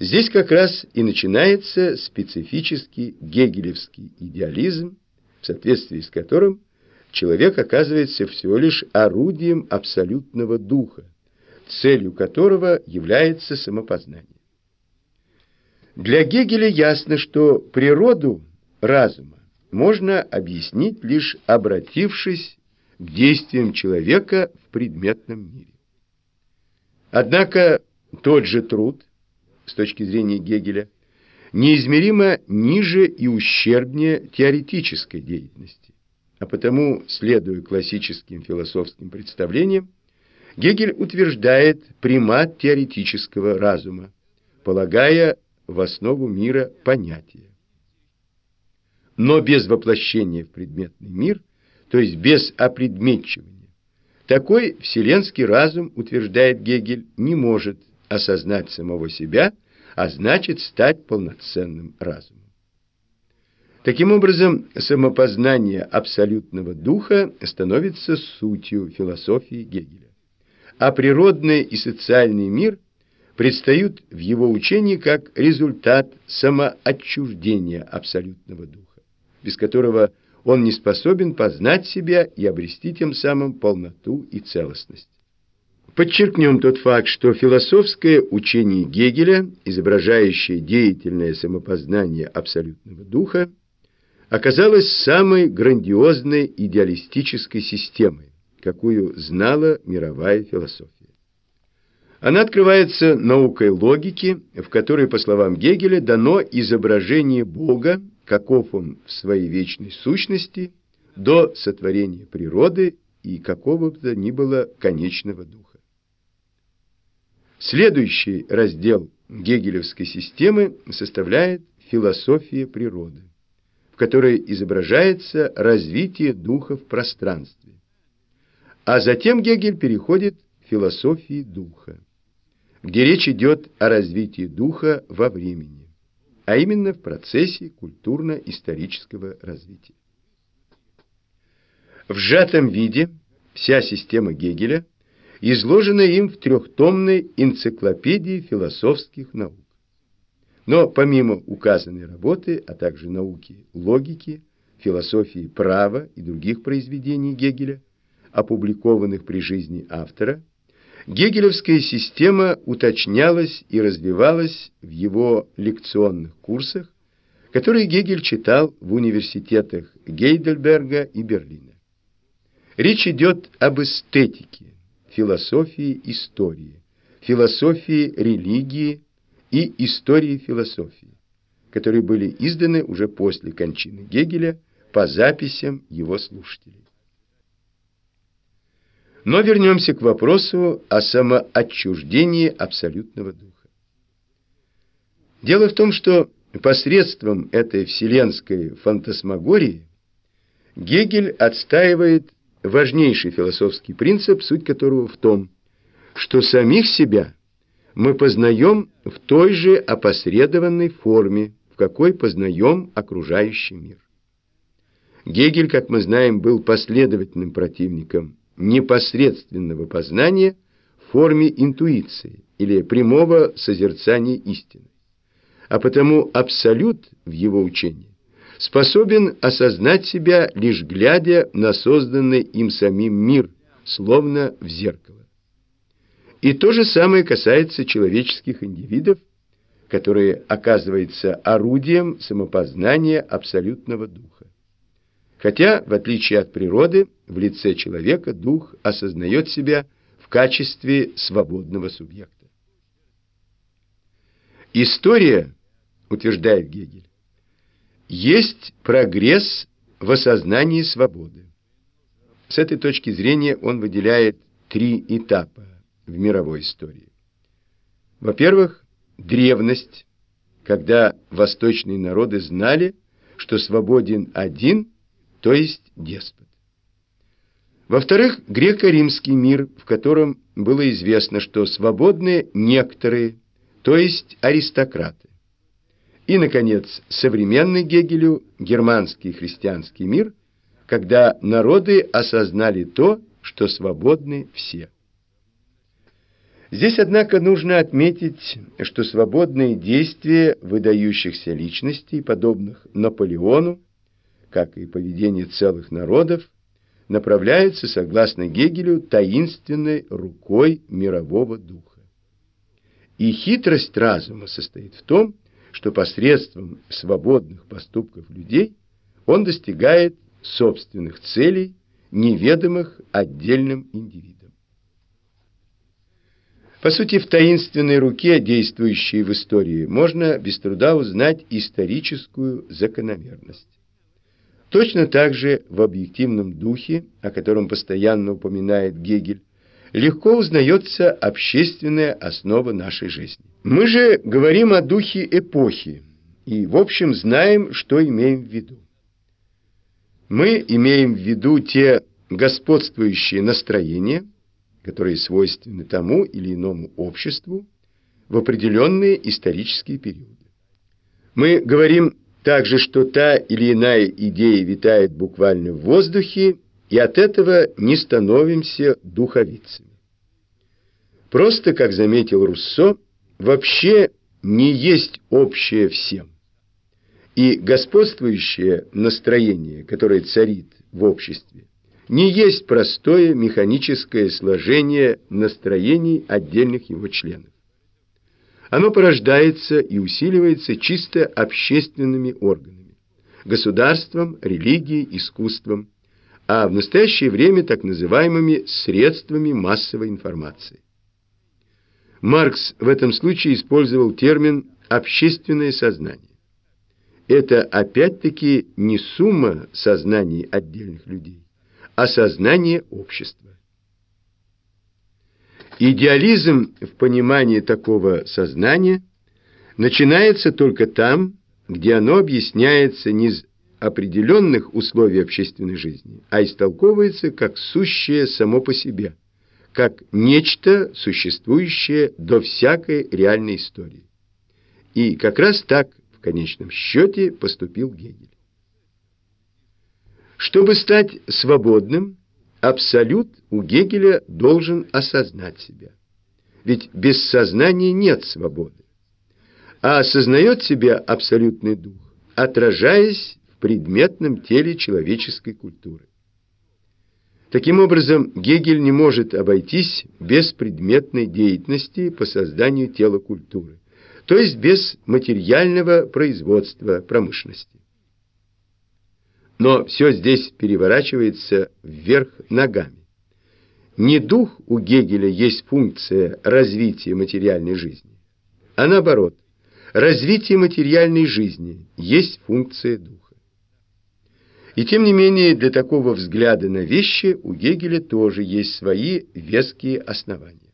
Здесь как раз и начинается специфический гегелевский идеализм, в соответствии с которым человек оказывается всего лишь орудием абсолютного духа, целью которого является самопознание. Для Гегеля ясно, что природу разума можно объяснить, лишь обратившись к действиям человека в предметном мире. Однако тот же труд, с точки зрения Гегеля, неизмеримо ниже и ущербнее теоретической деятельности, а потому, следуя классическим философским представлениям, Гегель утверждает примат теоретического разума, полагая в основу мира понятия. Но без воплощения в предметный мир, то есть без опредметчивания, такой вселенский разум, утверждает Гегель, не может осознать самого себя, а значит стать полноценным разумом. Таким образом, самопознание абсолютного духа становится сутью философии Гегеля, а природный и социальный мир предстают в его учении как результат самоотчуждения абсолютного духа, без которого он не способен познать себя и обрести тем самым полноту и целостность. Подчеркнем тот факт, что философское учение Гегеля, изображающее деятельное самопознание абсолютного духа, оказалось самой грандиозной идеалистической системой, какую знала мировая философия. Она открывается наукой логики, в которой, по словам Гегеля, дано изображение Бога, каков он в своей вечной сущности, до сотворения природы и какого бы то ни было конечного духа. Следующий раздел гегелевской системы составляет философия природы, в которой изображается развитие духа в пространстве. А затем Гегель переходит к философии духа, где речь идет о развитии духа во времени, а именно в процессе культурно-исторического развития. В сжатом виде вся система Гегеля изложена им в трехтомной энциклопедии философских наук. Но помимо указанной работы, а также науки логики, философии права и других произведений Гегеля, опубликованных при жизни автора, гегелевская система уточнялась и развивалась в его лекционных курсах, которые Гегель читал в университетах Гейдельберга и Берлина. Речь идет об эстетике, философии истории, философии религии и истории философии, которые были изданы уже после кончины Гегеля по записям его слушателей. Но вернемся к вопросу о самоотчуждении абсолютного духа. Дело в том, что посредством этой вселенской фантасмагории Гегель отстаивает важнейший философский принцип, суть которого в том, что самих себя мы познаем в той же опосредованной форме, в какой познаем окружающий мир. Гегель, как мы знаем, был последовательным противником непосредственного познания в форме интуиции или прямого созерцания истины, а потому абсолют в его учении способен осознать себя, лишь глядя на созданный им самим мир, словно в зеркало. И то же самое касается человеческих индивидов, которые оказываются орудием самопознания абсолютного духа. Хотя, в отличие от природы, в лице человека дух осознает себя в качестве свободного субъекта. История, утверждает Гегель, есть прогресс в осознании свободы. С этой точки зрения он выделяет три этапа в мировой истории. Во-первых, древность, когда восточные народы знали, что свободен один, то есть деспот. Во-вторых, греко-римский мир, в котором было известно, что свободны некоторые, то есть аристократы. И, наконец, современный Гегелю германский христианский мир, когда народы осознали то, что свободны все. Здесь, однако, нужно отметить, что свободные действия выдающихся личностей, подобных Наполеону, как и поведение целых народов, направляются, согласно Гегелю, таинственной рукой мирового духа. И хитрость разума состоит в том, что посредством свободных поступков людей он достигает собственных целей, неведомых отдельным индивидам. По сути, в таинственной руке, действующей в истории, можно без труда узнать историческую закономерность. Точно так же в объективном духе, о котором постоянно упоминает Гегель, легко узнается общественная основа нашей жизни. Мы же говорим о духе эпохи и, в общем, знаем, что имеем в виду. Мы имеем в виду те господствующие настроения, которые свойственны тому или иному обществу в определенные исторические периоды. Мы говорим также, что та или иная идея витает буквально в воздухе, и от этого не становимся духовицами. Просто, как заметил Руссо, вообще не есть общее всем. И господствующее настроение, которое царит в обществе, не есть простое механическое сложение настроений отдельных его членов. Оно порождается и усиливается чисто общественными органами, государством, религией, искусством, а в настоящее время так называемыми средствами массовой информации. Маркс в этом случае использовал термин «общественное сознание». Это опять-таки не сумма сознаний отдельных людей, а сознание общества. Идеализм в понимании такого сознания начинается только там, где оно объясняется не из определенных условий общественной жизни, а истолковывается как сущее само по себе, как нечто, существующее до всякой реальной истории. И как раз так, в конечном счете, поступил Гегель. Чтобы стать свободным, абсолют у Гегеля должен осознать себя. Ведь без сознания нет свободы. А осознает себя абсолютный дух, отражаясь в предметном теле человеческой культуры. Таким образом, Гегель не может обойтись без предметной деятельности по созданию тела культуры, то есть без материального производства промышленности. Но все здесь переворачивается вверх ногами. Не дух у Гегеля есть функция развития материальной жизни, а наоборот, развитие материальной жизни есть функция духа. И тем не менее, для такого взгляда на вещи у Гегеля тоже есть свои веские основания.